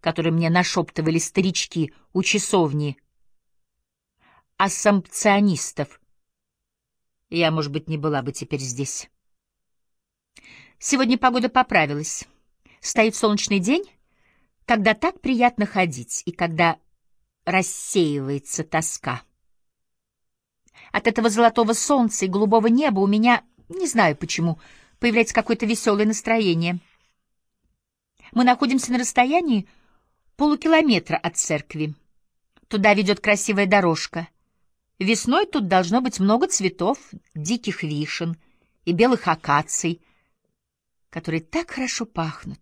которые мне нашептывали старички у часовни ассампционистов, я, может быть, не была бы теперь здесь. Сегодня погода поправилась. Стоит солнечный день, когда так приятно ходить и когда рассеивается тоска. От этого золотого солнца и голубого неба у меня, не знаю почему, появляется какое-то веселое настроение. Мы находимся на расстоянии полукилометра от церкви. Туда ведет красивая дорожка. Весной тут должно быть много цветов, диких вишен и белых акаций, которые так хорошо пахнут.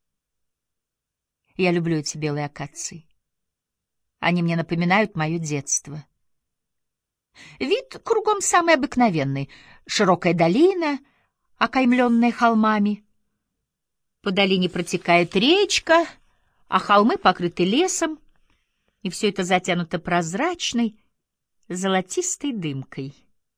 Я люблю эти белые акации. Они мне напоминают мое детство. Вид кругом самый обыкновенный. Широкая долина, окаймленная холмами. По долине протекает речка, а холмы покрыты лесом, и все это затянуто прозрачной, золотистой дымкой.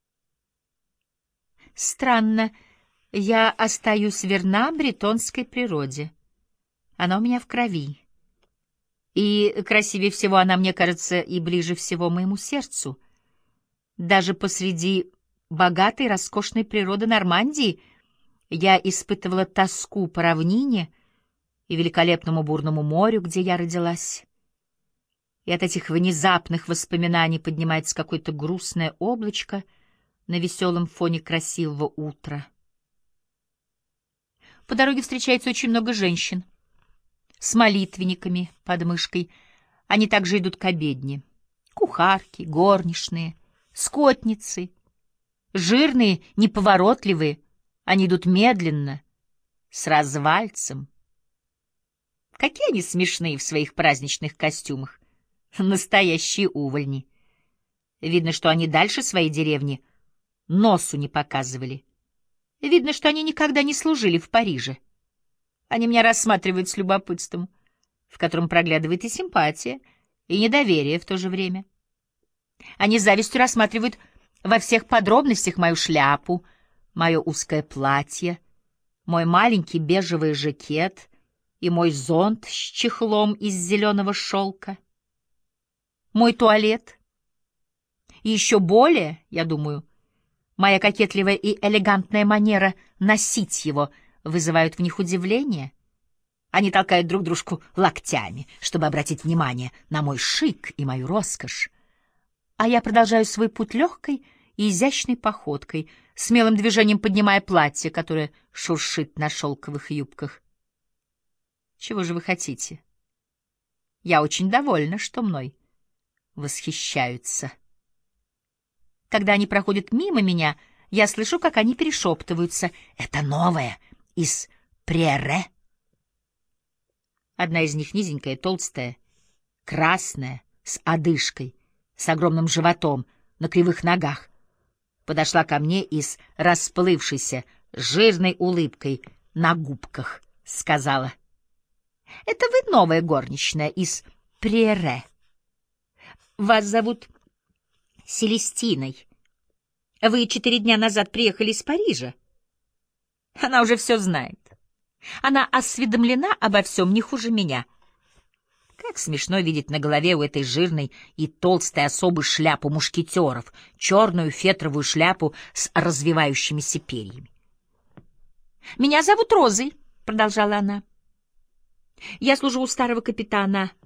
Странно, я остаюсь верна бретонской природе. Она у меня в крови. И красивее всего она, мне кажется, и ближе всего моему сердцу. Даже посреди богатой, роскошной природы Нормандии я испытывала тоску по равнине и великолепному бурному морю, где я родилась. И от этих внезапных воспоминаний поднимается какое-то грустное облачко на веселом фоне красивого утра. По дороге встречается очень много женщин с молитвенниками под мышкой. Они также идут к обедне. Кухарки, горничные, скотницы. Жирные, неповоротливые. Они идут медленно, с развальцем. Какие они смешные в своих праздничных костюмах. Настоящие увольни. Видно, что они дальше своей деревни носу не показывали. Видно, что они никогда не служили в Париже. Они меня рассматривают с любопытством, в котором проглядывает и симпатия, и недоверие в то же время. Они с завистью рассматривают во всех подробностях мою шляпу, мое узкое платье, мой маленький бежевый жакет и мой зонт с чехлом из зеленого шелка, мой туалет. И еще более, я думаю, моя кокетливая и элегантная манера носить его вызывают в них удивление. Они толкают друг дружку локтями, чтобы обратить внимание на мой шик и мою роскошь. А я продолжаю свой путь легкой и изящной походкой, смелым движением поднимая платье, которое шуршит на шелковых юбках. Чего же вы хотите? Я очень довольна, что мной восхищаются. Когда они проходят мимо меня, я слышу, как они перешептываются. Это новое, из Прерре. Одна из них низенькая, толстая, красная, с одышкой, с огромным животом, на кривых ногах. Подошла ко мне и с расплывшейся жирной улыбкой на губках сказала: «Это вы новая горничная из Прерре. Вас зовут Селестиной. Вы 4 дня назад приехали из Парижа». Она уже все знает. Она осведомлена обо всем не хуже меня. Как смешно видеть на голове у этой жирной и толстой особы шляпу мушкетеров, черную фетровую шляпу с развивающимися перьями. «Меня зовут Розой», — продолжала она. «Я служу у старого капитана